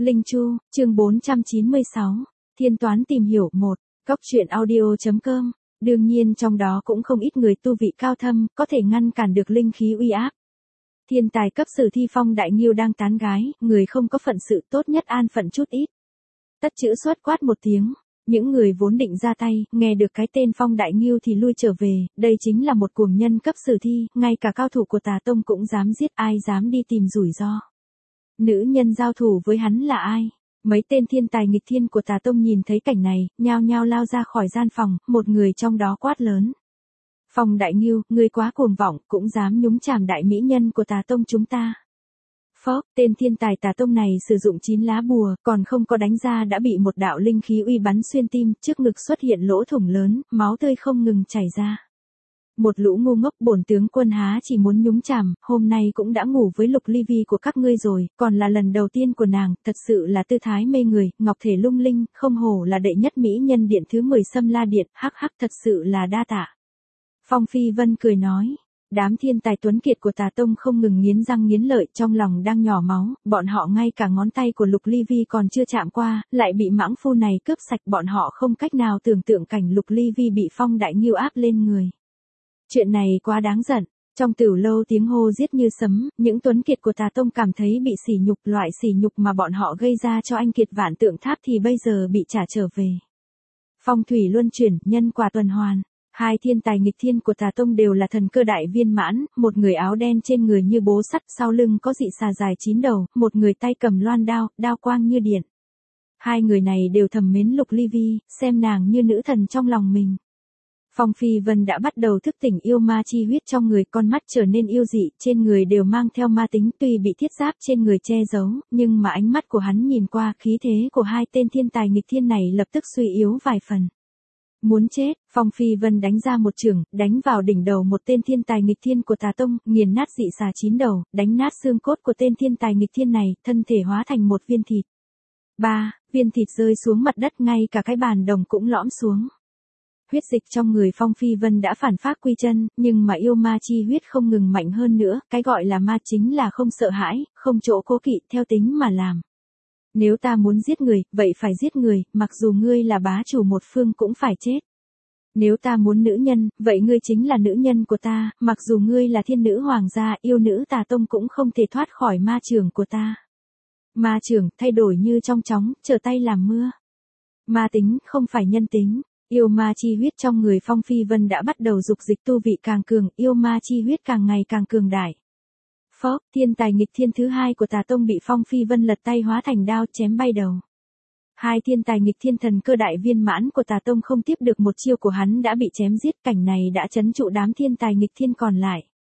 Linh Chu, chương 496, Thiên toán tìm hiểu 1, Cóc truyện audio.com. Đương nhiên trong đó cũng không ít người tu vị cao thâm, có thể ngăn cản được linh khí uy áp. Thiên tài cấp Sử Thi Phong Đại Nghiêu đang tán gái, người không có phận sự tốt nhất an phận chút ít. Tất chữ xuất quát một tiếng, những người vốn định ra tay, nghe được cái tên Phong Đại Nghiêu thì lui trở về, đây chính là một cuồng nhân cấp Sử Thi, ngay cả cao thủ của Tà Tông cũng dám giết, ai dám đi tìm rủi ro. Nữ nhân giao thủ với hắn là ai? Mấy tên thiên tài nghịch thiên của Tà Tông nhìn thấy cảnh này, nhao nhao lao ra khỏi gian phòng, một người trong đó quát lớn. Phong Đại Nghiêu, ngươi quá cuồng vọng, cũng dám nhúng chàm đại mỹ nhân của Tà Tông chúng ta. Phó, tên thiên tài Tà Tông này sử dụng 9 lá bùa, còn không có đánh ra đã bị một đạo linh khí uy bắn xuyên tim, trước ngực xuất hiện lỗ thủng lớn, máu tươi không ngừng chảy ra. Một lũ ngu ngốc, bổn tướng quân há chỉ muốn nhúng chàm, hôm nay cũng đã ngủ với Lục Ly Vi của các ngươi rồi, còn là lần đầu tiên của nàng, thật sự là tư thái mê người, ngọc thể lung linh, không hổ là đệ nhất mỹ nhân điện thứ 10 Sâm La Điện, hắc hắc thật sự là đa tạ. Phong Phi Vân cười nói, đám thiên tài tuấn kiệt của Tà Tông không ngừng nghiến răng nghiến lợi, trong lòng đang nhỏ máu, bọn họ ngay cả ngón tay của Lục Ly Vi còn chưa chạm qua, lại bị mãng phu này cướp sạch, bọn họ không cách nào tưởng tượng cảnh Lục Ly Vi bị Phong Đại Nghiêu áp lên người. Chuyện này quá đáng giận, trong Tửu Lâu tiếng hô giết như sấm, những tuấn kiệt của Tà Tông cảm thấy bị sỉ nhục, loại sỉ nhục mà bọn họ gây ra cho anh kiệt Vạn Tượng Tháp thì bây giờ bị trả trở về. Phong thủy luân chuyển, nhân quả tuần hoàn. Hai thiên tài nghịch thiên của Tà Tông đều là thần cơ đại viên mãn, một người áo đen trên người như bố sắt, sau lưng có dị xà dài 9 đầu, một người tay cầm loan đao, đao quang như điện. Hai người này đều thầm mến Lục Ly Vi, xem nàng như nữ thần trong lòng mình. Phong Phi Vân đã bắt đầu thức tỉnh yêu ma chi huyết trong người, con mắt trở nên yêu dị, trên người đều mang theo ma tính, tuy bị thiết giáp trên người che giấu, nhưng mà ánh mắt của hắn nhìn qua, khí thế của hai tên thiên tài nghịch thiên này lập tức suy yếu vài phần. Muốn chết, Phong Phi Vân đánh ra một chưởng, đánh vào đỉnh đầu một tên thiên tài nghịch thiên của Tà Tông, nghiền nát dị xà 9 đầu, đánh nát xương cốt của tên thiên tài nghịch thiên này, thân thể hóa thành một viên thịt. 3. Viên thịt rơi xuống mặt đất, ngay cả cái bàn đồng cũng lõm xuống. Huyết dịch trong người Phong Phi Vân đã phản phác quy chân, nhưng mà yêu ma chi huyết không ngừng mạnh hơn nữa, cái gọi là ma chính là không sợ hãi, không chỗ cố kỵ, theo tính mà làm. Nếu ta muốn giết người, vậy phải giết người, mặc dù ngươi là bá chủ một phương cũng phải chết. Nếu ta muốn nữ nhân, vậy ngươi chính là nữ nhân của ta, mặc dù ngươi là thiên nữ hoàng gia, yêu nữ Tà Tông cũng không thể thoát khỏi ma trường của ta. Ma trường, thay đổi như trong chóng, trở tay làm mưa. Ma tính, không phải nhân tính. Yêu ma chi huyết trong người Phong Phi Vân đã bắt đầu dục dịch, tu vị càng cường, yêu ma chi huyết càng ngày càng cường đại. Phó, thiên tài nghịch thiên thứ 2 của Tà Tông bị Phong Phi Vân lật tay hóa thành đao chém bay đầu. Hai thiên tài nghịch thiên thần cơ đại viên mãn của Tà Tông không tiếp được một chiêu của hắn đã bị chém giết, cảnh này đã trấn trụ đám thiên tài nghịch thiên còn lại.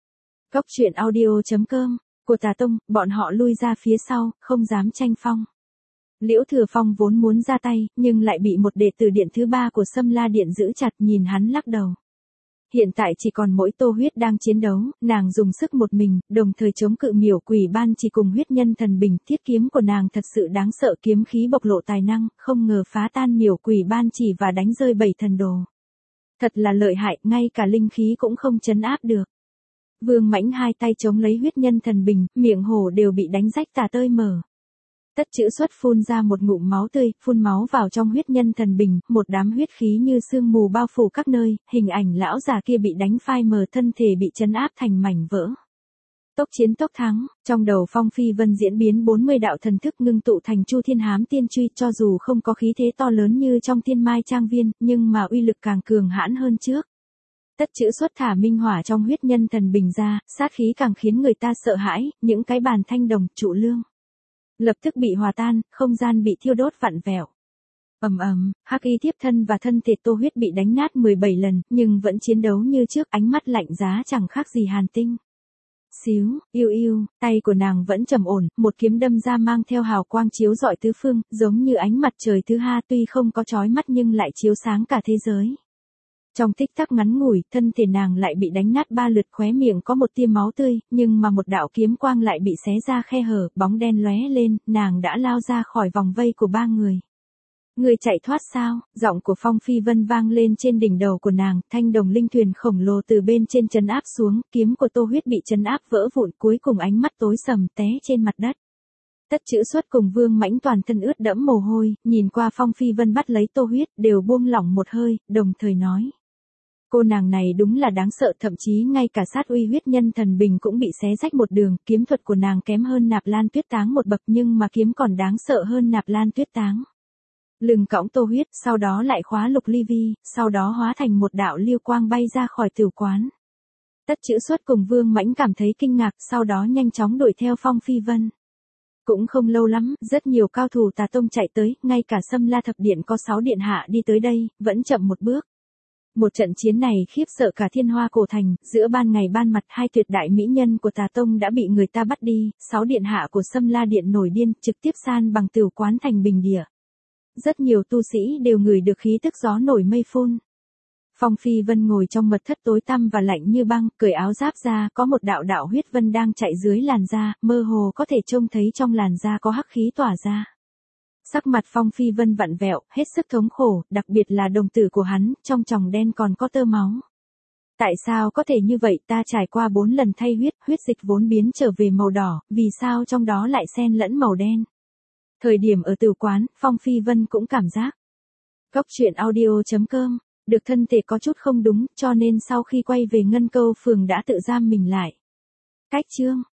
Cóc truyện audio.com, của Tà Tông, bọn họ lui ra phía sau, không dám tranh phong. Liễu Thừa Phong vốn muốn ra tay, nhưng lại bị một đệ tử điện thứ 3 của Sâm La Điện giữ chặt, nhìn hắn lắc đầu. Hiện tại chỉ còn mỗi Tô Huyết đang chiến đấu, nàng dùng sức một mình, đồng thời chống cự Miểu Quỷ Ban chỉ cùng huyết nhân thần bình, thiết kiếm của nàng thật sự đáng sợ, kiếm khí bộc lộ tài năng, không ngờ phá tan Miểu Quỷ Ban chỉ và đánh rơi 7 thần đồ. Thật là lợi hại, ngay cả linh khí cũng không trấn áp được. Vương Mãnh hai tay chống lấy huyết nhân thần bình, miệng hổ đều bị đánh rách tả tơi mở. Tất chữ xuất phun ra một ngụm máu tươi, phun máu vào trong huyết nhân thần bình, một đám huyết khí như sương mù bao phủ các nơi, hình ảnh lão già kia bị đánh phai mờ, thân thể bị trấn áp thành mảnh vỡ. Tốc chiến tốc thắng, trong đầu Phong Phi Vân diễn biến 40 đạo thần thức ngưng tụ thành Chu Thiên Hám Tiên Truy, cho dù không có khí thế to lớn như trong Thiên Mai Trang Viên, nhưng mà uy lực càng cường hãn hơn trước. Tất chữ xuất thả minh hỏa trong huyết nhân thần bình ra, sát khí càng khiến người ta sợ hãi, những cái bàn thanh đồng, trụ lương lập tức bị hòa tan, không gian bị thiêu đốt vặn vẹo. Ầm ầm, hắc y thiếp thân và thân thể Tô Huyết bị đánh nát 17 lần, nhưng vẫn chiến đấu như trước, ánh mắt lạnh giá chẳng khác gì Hàn Tinh. Xíu, yêu yêu, tay của nàng vẫn trầm ổn, một kiếm đâm ra mang theo hào quang chiếu rọi tứ phương, giống như ánh mặt trời thứ 2, tuy không có chói mắt nhưng lại chiếu sáng cả thế giới. Trong tích tắc ngắn ngủi, thân thể nàng lại bị đánh nát 3 lượt, khóe miệng có một tia máu tươi, nhưng mà một đạo kiếm quang lại bị xé ra khe hở, bóng đen lóe lên, nàng đã lao ra khỏi vòng vây của 3 người. Người chạy thoát sao? Giọng của Phong Phi Vân vang lên trên đỉnh đầu của nàng, thanh đồng linh thuyền khổng lồ từ bên trên trấn áp xuống, kiếm của Tô Huyết bị trấn áp vỡ vụn, cuối cùng ánh mắt tối sầm té trên mặt đất. Tất Chữ Xuất cùng Vương Mãnh toàn thân ướt đẫm mồ hôi, nhìn qua Phong Phi Vân bắt lấy Tô Huyết, đều buông lỏng một hơi, đồng thời nói. Cô nàng này đúng là đáng sợ, thậm chí ngay cả sát uy huyết nhân thần bình cũng bị xé rách một đường, kiếm thuật của nàng kém hơn Nạp Lan Tuyết Táng một bậc nhưng mà kiếm còn đáng sợ hơn Nạp Lan Tuyết Táng. Lưng cõng Tô Huyết, sau đó lại khóa Lục Ly Vi, sau đó hóa thành một đạo lưu quang bay ra khỏi tử quán. Tất Chữ Xuất cùng Vương Mãnh cảm thấy kinh ngạc, sau đó nhanh chóng đuổi theo Phong Phi Vân. Cũng không lâu lắm, rất nhiều cao thủ Tà Tông chạy tới, ngay cả Sâm La Thập Điện có 6 điện hạ đi tới đây, vẫn chậm một bước. Một trận chiến này khiếp sợ cả Thiên Hoa cổ thành, giữa ban ngày ban mặt hai tuyệt đại mỹ nhân của Tà Tông đã bị người ta bắt đi, 6 điện hạ của Sâm La Điện nổi điên, trực tiếp san bằng tửu quán thành bình địa. Rất nhiều tu sĩ đều ngửi được khí tức gió nổi mây phun. Phong Phi Vân ngồi trong mật thất tối tăm và lạnh như băng, cởi áo giáp ra, có một đạo đạo huyết vân đang chạy dưới làn da, mơ hồ có thể trông thấy trong làn da có hắc khí tỏa ra. Sắc mặt Phong Phi Vân vặn vẹo, hết sức thống khổ, đặc biệt là đồng tử của hắn, trong tròng đen còn có tơ máu. Tại sao có thể như vậy, ta trải qua 4 lần thay huyết dịch vốn biến trở về màu đỏ, vì sao trong đó lại xen lẫn màu đen? Thời điểm ở tử quán, Phong Phi Vân cũng cảm giác. Góc truyện audio.com, được thân thể có chút không đúng, cho nên sau khi quay về Ngân Câu Phường đã tự giam mình lại. Cách chương